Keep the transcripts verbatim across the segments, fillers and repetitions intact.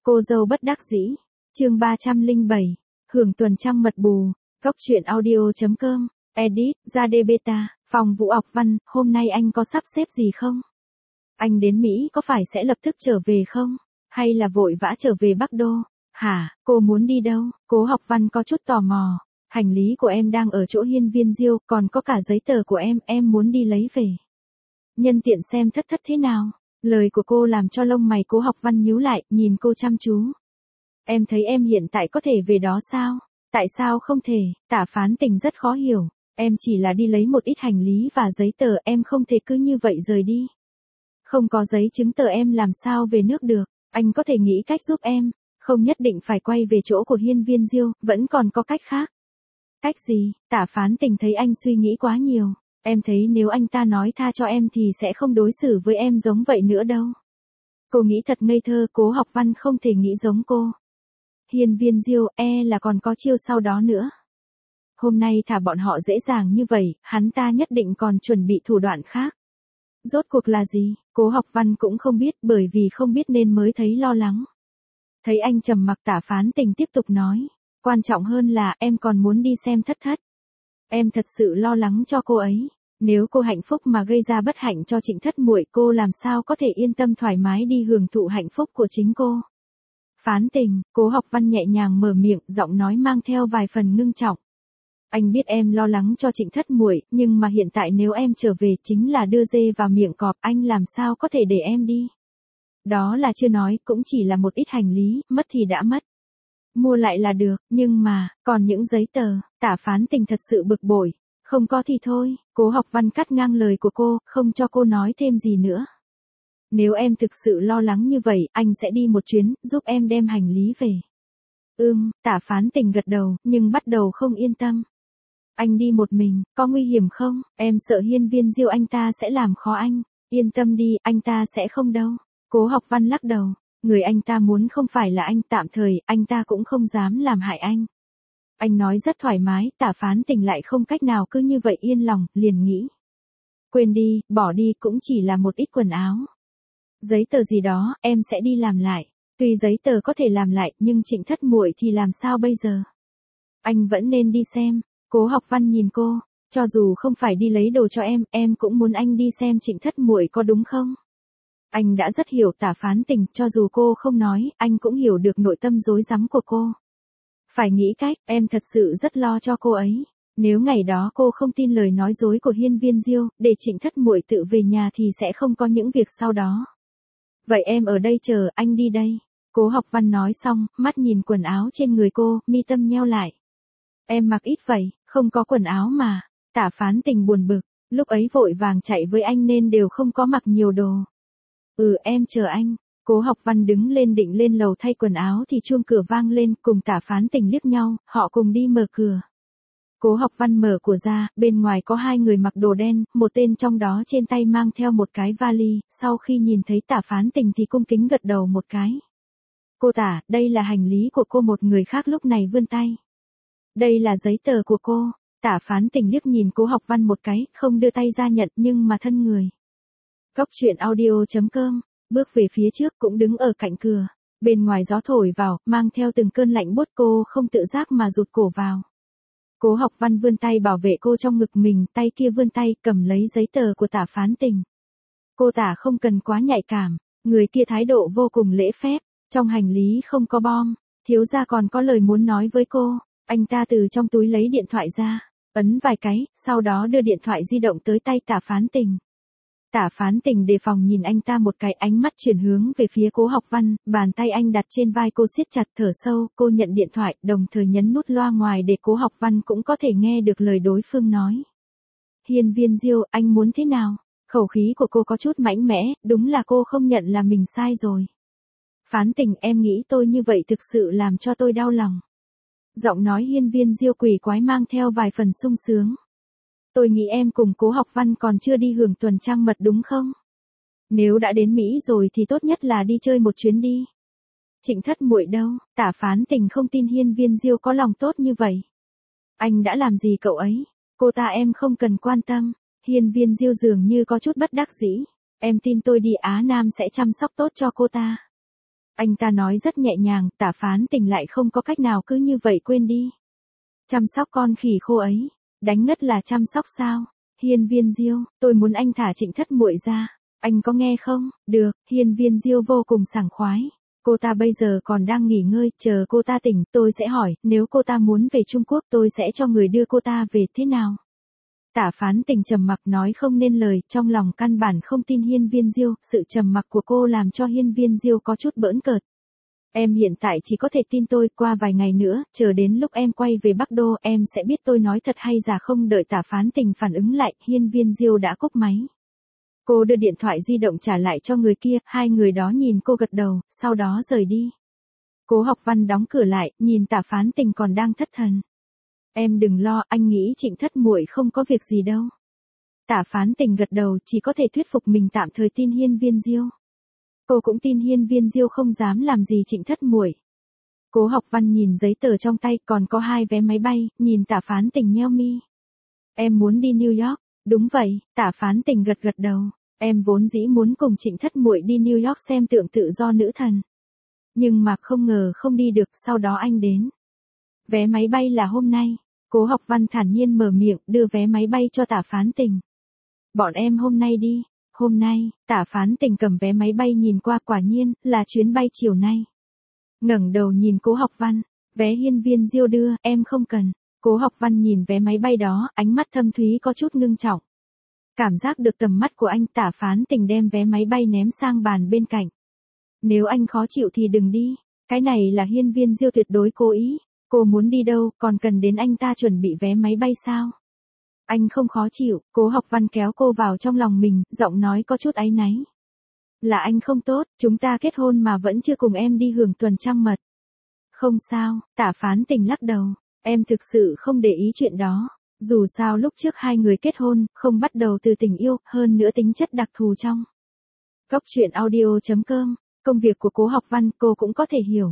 Cô dâu bất đắc dĩ. Chương ba trăm lẻ bảy. Hưởng tuần trăng mật bù. Góc truyện audio.com. Edit, ra đê beta, Phòng Vũ Ọc Văn, hôm nay anh có sắp xếp gì không? Anh đến Mỹ có phải sẽ lập tức trở về không? Hay là vội vã trở về Bắc Đô? Hả, cô muốn đi đâu? Cố Học Văn có chút tò mò. Hành lý của em đang ở chỗ hiên viên Diêu, còn có cả giấy tờ của em, em muốn đi lấy về. Nhân tiện xem thất thất thế nào. Lời của cô làm cho lông mày Cố Học Văn nhíu lại, nhìn cô chăm chú. Em thấy em hiện tại có thể về đó sao? Tại sao không thể? Tả Phán Tình rất khó hiểu. Em chỉ là đi lấy một ít hành lý và giấy tờ, em không thể cứ như vậy rời đi. Không có giấy chứng tờ em làm sao về nước được, anh có thể nghĩ cách giúp em, không nhất định phải quay về chỗ của hiên viên Diêu, vẫn còn có cách khác. Cách gì? Tả Phán Tình thấy anh suy nghĩ quá nhiều. Em thấy nếu anh ta nói tha cho em thì sẽ không đối xử với em giống vậy nữa đâu. Cô nghĩ thật ngây thơ, Cố Học Văn không thể nghĩ giống cô. Hiên viên Diêu e là còn có chiêu sau đó nữa. Hôm nay thả bọn họ dễ dàng như vậy, hắn ta nhất định còn chuẩn bị thủ đoạn khác. Rốt cuộc là gì? Cố Học Văn cũng không biết, bởi vì không biết nên mới thấy lo lắng. Thấy anh trầm mặc, Tả Phán Tình tiếp tục nói. Quan trọng hơn là em còn muốn đi xem thất thất. Em thật sự lo lắng cho cô ấy. Nếu cô hạnh phúc mà gây ra bất hạnh cho Trịnh Thất Muội, cô làm sao có thể yên tâm thoải mái đi hưởng thụ hạnh phúc của chính cô. Phán Tình, Cố Học Văn nhẹ nhàng mở miệng, giọng nói mang theo vài phần ngưng trọng. Anh biết em lo lắng cho Trịnh Thất Muội, nhưng mà hiện tại nếu em trở về chính là đưa dê vào miệng cọp, anh làm sao có thể để em đi. Đó là chưa nói, cũng chỉ là một ít hành lý, mất thì đã mất. Mua lại là được, nhưng mà, còn những giấy tờ, Tả Phán Tình thật sự bực bội. Không có thì thôi, Cố Học Văn cắt ngang lời của cô, không cho cô nói thêm gì nữa. Nếu em thực sự lo lắng như vậy, anh sẽ đi một chuyến, giúp em đem hành lý về. Ừm, Tả Phán Tình gật đầu, nhưng bắt đầu không yên tâm. Anh đi một mình, có nguy hiểm không? Em sợ hiên viên Diêu anh ta sẽ làm khó anh. Yên tâm đi, anh ta sẽ không đâu. Cố Học Văn lắc đầu. Người anh ta muốn không phải là anh, tạm thời, anh ta cũng không dám làm hại anh. Anh nói rất thoải mái, Tả Phán Tình lại không cách nào cứ như vậy yên lòng, liền nghĩ. Quên đi, bỏ đi, cũng chỉ là một ít quần áo. Giấy tờ gì đó, em sẽ đi làm lại. Tuy giấy tờ có thể làm lại, nhưng Trịnh Thất Muội thì làm sao bây giờ? Anh vẫn nên đi xem. Cố Học Văn nhìn cô, cho dù không phải đi lấy đồ cho em, em cũng muốn anh đi xem Trịnh Thất Muội có đúng không? Anh đã rất hiểu Tả Phán Tình, cho dù cô không nói, anh cũng hiểu được nội tâm rối rắm của cô. Phải nghĩ cách, em thật sự rất lo cho cô ấy. Nếu ngày đó cô không tin lời nói dối của hiên viên Diêu, để Trịnh Thất Muội tự về nhà thì sẽ không có những việc sau đó. Vậy em ở đây chờ, anh đi đây. Cố Học Văn nói xong, mắt nhìn quần áo trên người cô, mi tâm nheo lại. Em mặc ít vậy, không có quần áo mà. Tả Phán Tình buồn bực, lúc ấy vội vàng chạy với anh nên đều không có mặc nhiều đồ. Ừ, em chờ anh. Cố Học Văn đứng lên định lên lầu thay quần áo thì chuông cửa vang lên, cùng Tả Phán Tình liếc nhau, họ cùng đi mở cửa. Cố Học Văn mở cửa ra, bên ngoài có hai người mặc đồ đen, một tên trong đó trên tay mang theo một cái vali, sau khi nhìn thấy Tả Phán Tình thì cung kính gật đầu một cái. Cô Tả, đây là hành lý của cô. Một người khác lúc này vươn tay. Đây là giấy tờ của cô. Tả Phán Tình liếc nhìn Cố Học Văn một cái, không đưa tay ra nhận nhưng mà thân người. Góc truyện audio.com, bước về phía trước cũng đứng ở cạnh cửa. Bên ngoài gió thổi vào, mang theo từng cơn lạnh buốt, cô không tự giác mà rụt cổ vào. Cố Học Văn vươn tay bảo vệ cô trong ngực mình, tay kia vươn tay cầm lấy giấy tờ của Tả Phán Tình. Cô Tả không cần quá nhạy cảm, người kia thái độ vô cùng lễ phép, trong hành lý không có bom, thiếu gia còn có lời muốn nói với cô. Anh ta từ trong túi lấy điện thoại ra, ấn vài cái, sau đó đưa điện thoại di động tới tay Tả Phán Tình. Tả Phán Tình đề phòng nhìn anh ta một cái, ánh mắt chuyển hướng về phía Cố Học Văn, bàn tay anh đặt trên vai cô siết chặt, thở sâu, cô nhận điện thoại, đồng thời nhấn nút loa ngoài để Cố Học Văn cũng có thể nghe được lời đối phương nói. Hiên viên Diêu, anh muốn thế nào? Khẩu khí của cô có chút mạnh mẽ, đúng là cô không nhận là mình sai rồi. Phán Tình, em nghĩ tôi như vậy thực sự làm cho tôi đau lòng. Giọng nói hiên viên Diêu quỷ quái mang theo vài phần sung sướng. Tôi nghĩ em cùng Cố Học Văn còn chưa đi hưởng tuần trăng mật đúng không? Nếu đã đến Mỹ rồi thì tốt nhất là đi chơi một chuyến đi. Trịnh Thất Muội đâu? Tả Phán Tình không tin hiên viên Diêu có lòng tốt như vậy. Anh đã làm gì cậu ấy? Cô ta em không cần quan tâm. Hiên viên Diêu dường như có chút bất đắc dĩ. Em tin tôi đi, Á Nam sẽ chăm sóc tốt cho cô ta. Anh ta nói rất nhẹ nhàng, Tả Phán Tình lại không có cách nào cứ như vậy quên đi. Chăm sóc con khỉ khô ấy, đánh ngất là chăm sóc sao? Hiên Viên Diêu, tôi muốn anh thả Trịnh Thất Muội ra. Anh có nghe không? Được, Hiên Viên Diêu vô cùng sảng khoái. Cô ta bây giờ còn đang nghỉ ngơi, chờ cô ta tỉnh, tôi sẽ hỏi, nếu cô ta muốn về Trung Quốc tôi sẽ cho người đưa cô ta về, thế nào? Tả Phán Tình trầm mặc nói không nên lời, trong lòng căn bản không tin Hiên Viên Diêu, sự trầm mặc của cô làm cho Hiên Viên Diêu có chút bỡn cợt. Em hiện tại chỉ có thể tin tôi, qua vài ngày nữa, chờ đến lúc em quay về Bắc Đô, em sẽ biết tôi nói thật hay giả không. Đợi Tả Phán Tình phản ứng lại, Hiên Viên Diêu đã cúp máy. Cô đưa điện thoại di động trả lại cho người kia, hai người đó nhìn cô gật đầu, sau đó rời đi. Cố Học Văn đóng cửa lại, nhìn Tả Phán Tình còn đang thất thần. Em đừng lo, anh nghĩ Trịnh Thất Muội không có việc gì đâu. Tả Phán Tình gật đầu, chỉ có thể thuyết phục mình tạm thời tin Hiên Viên Diêu. Cô cũng tin Hiên Viên Diêu không dám làm gì Trịnh Thất Muội. Cố Học Văn nhìn giấy tờ trong tay, còn có hai vé máy bay, nhìn Tả Phán Tình nheo mi. Em muốn đi New York. Đúng vậy, Tả Phán Tình gật gật đầu. Em vốn dĩ muốn cùng Trịnh Thất Muội đi New York xem tượng tự do nữ thần. Nhưng mà không ngờ không đi được, sau đó anh đến. Vé máy bay là hôm nay. Cố Học Văn thản nhiên mở miệng, đưa vé máy bay cho Tả Phán Tình. Bọn em hôm nay đi. Hôm nay, Tả Phán Tình cầm vé máy bay nhìn qua, quả nhiên, là chuyến bay chiều nay. Ngẩng đầu nhìn Cố Học Văn, vé Hiên Viên Diêu đưa, em không cần. Cố Học Văn nhìn vé máy bay đó, ánh mắt thâm thúy có chút ngưng trọng. Cảm giác được tầm mắt của anh, Tả Phán Tình đem vé máy bay ném sang bàn bên cạnh. Nếu anh khó chịu thì đừng đi, cái này là Hiên Viên Diêu tuyệt đối cố ý. Cô muốn đi đâu, còn cần đến anh ta chuẩn bị vé máy bay sao? Anh không khó chịu, Cố Học Văn kéo cô vào trong lòng mình, giọng nói có chút áy náy. Là anh không tốt, chúng ta kết hôn mà vẫn chưa cùng em đi hưởng tuần trăng mật. Không sao, Tả Phán Tình lắc đầu, em thực sự không để ý chuyện đó. Dù sao lúc trước hai người kết hôn, không bắt đầu từ tình yêu, hơn nữa tính chất đặc thù trong. Góc truyện audio chấm com, công việc của Cố Học Văn cô cũng có thể hiểu.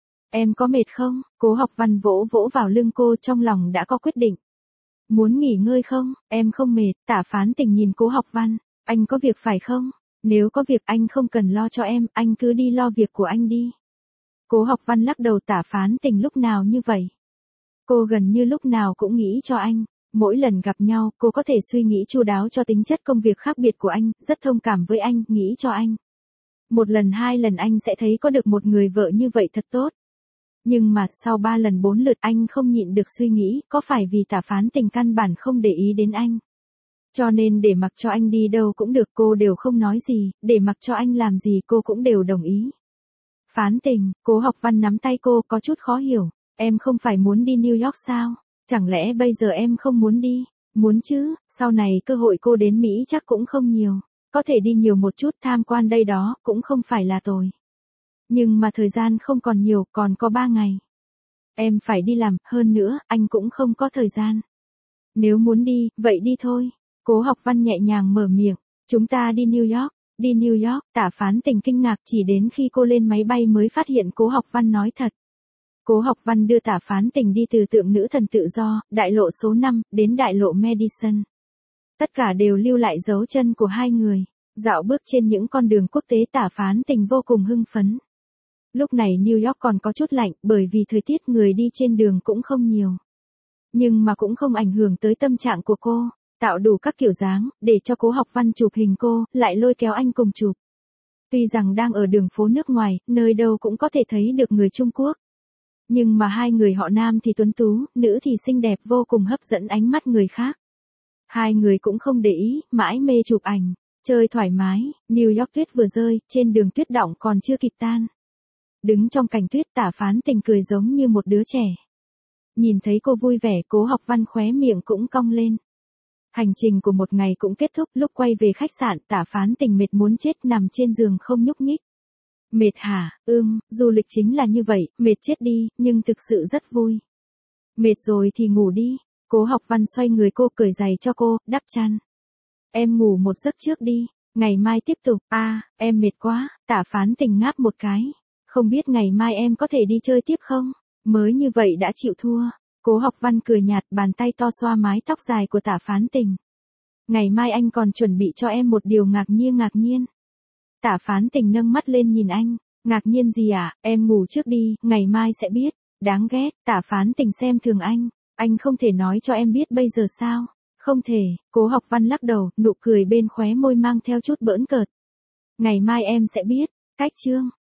Em có mệt không? Cố Học Văn vỗ vỗ vào lưng cô, trong lòng đã có quyết định. Muốn nghỉ ngơi không? Em không mệt. Tả Phán Tình nhìn Cố Học Văn, anh có việc phải không? Nếu có việc anh không cần lo cho em, anh cứ đi lo việc của anh đi. Cố Học Văn lắc đầu. Tả Phán Tình lúc nào như vậy? Cô gần như lúc nào cũng nghĩ cho anh. Mỗi lần gặp nhau, cô có thể suy nghĩ chu đáo cho tính chất công việc khác biệt của anh, rất thông cảm với anh, nghĩ cho anh. Một lần hai lần anh sẽ thấy có được một người vợ như vậy thật tốt. Nhưng mà, sau ba lần bốn lượt anh không nhịn được suy nghĩ, có phải vì Tả Phán Tình căn bản không để ý đến anh. Cho nên để mặc cho anh đi đâu cũng được, cô đều không nói gì, để mặc cho anh làm gì cô cũng đều đồng ý. Phán Tình, Cố Học Văn nắm tay cô, có chút khó hiểu. Em không phải muốn đi New York sao? Chẳng lẽ bây giờ em không muốn đi? Muốn chứ, sau này cơ hội cô đến Mỹ chắc cũng không nhiều. Có thể đi nhiều một chút tham quan đây đó, cũng không phải là tồi. Nhưng mà thời gian không còn nhiều, còn có ba ngày. Em phải đi làm, hơn nữa, anh cũng không có thời gian. Nếu muốn đi, vậy đi thôi. Cố Học Văn nhẹ nhàng mở miệng. Chúng ta đi New York. Đi New York, Tả Phán Tình kinh ngạc, chỉ đến khi cô lên máy bay mới phát hiện Cố Học Văn nói thật. Cố Học Văn đưa Tả Phán Tình đi từ tượng nữ thần tự do, đại lộ số năm, đến đại lộ Madison. Tất cả đều lưu lại dấu chân của hai người. Dạo bước trên những con đường quốc tế, Tả Phán Tình vô cùng hưng phấn. Lúc này New York còn có chút lạnh, bởi vì thời tiết người đi trên đường cũng không nhiều. Nhưng mà cũng không ảnh hưởng tới tâm trạng của cô, tạo đủ các kiểu dáng, để cho Cố Học Văn chụp hình cô, lại lôi kéo anh cùng chụp. Tuy rằng đang ở đường phố nước ngoài, nơi đâu cũng có thể thấy được người Trung Quốc. Nhưng mà hai người họ nam thì tuấn tú, nữ thì xinh đẹp, vô cùng hấp dẫn ánh mắt người khác. Hai người cũng không để ý, mãi mê chụp ảnh, chơi thoải mái. New York tuyết vừa rơi, trên đường tuyết đọng còn chưa kịp tan. Đứng trong cảnh tuyết, Tả Phán Tình cười giống như một đứa trẻ. Nhìn thấy cô vui vẻ, Cố Học Văn khóe miệng cũng cong lên. Hành trình của một ngày cũng kết thúc, lúc quay về khách sạn, Tả Phán Tình mệt muốn chết, nằm trên giường không nhúc nhích. Mệt hả? Ưm, du lịch chính là như vậy, mệt chết đi, nhưng thực sự rất vui. Mệt rồi thì ngủ đi. Cố Học Văn xoay người cô, cởi giày cho cô, đắp chăn. Em ngủ một giấc trước đi, ngày mai tiếp tục. A, à, em mệt quá. Tả Phán Tình ngáp một cái. Không biết ngày mai em có thể đi chơi tiếp không? Mới như vậy đã chịu thua. Cố Học Văn cười nhạt, bàn tay to xoa mái tóc dài của Tả Phán Tình. Ngày mai anh còn chuẩn bị cho em một điều ngạc nhiên ngạc nhiên. Tả Phán Tình nâng mắt lên nhìn anh. Ngạc nhiên gì ạ, em ngủ trước đi, ngày mai sẽ biết. Đáng ghét, Tả Phán Tình xem thường anh. Anh không thể nói cho em biết bây giờ sao? Không thể, Cố Học Văn lắc đầu, nụ cười bên khóe môi mang theo chút bỡn cợt. Ngày mai em sẽ biết. Cách chương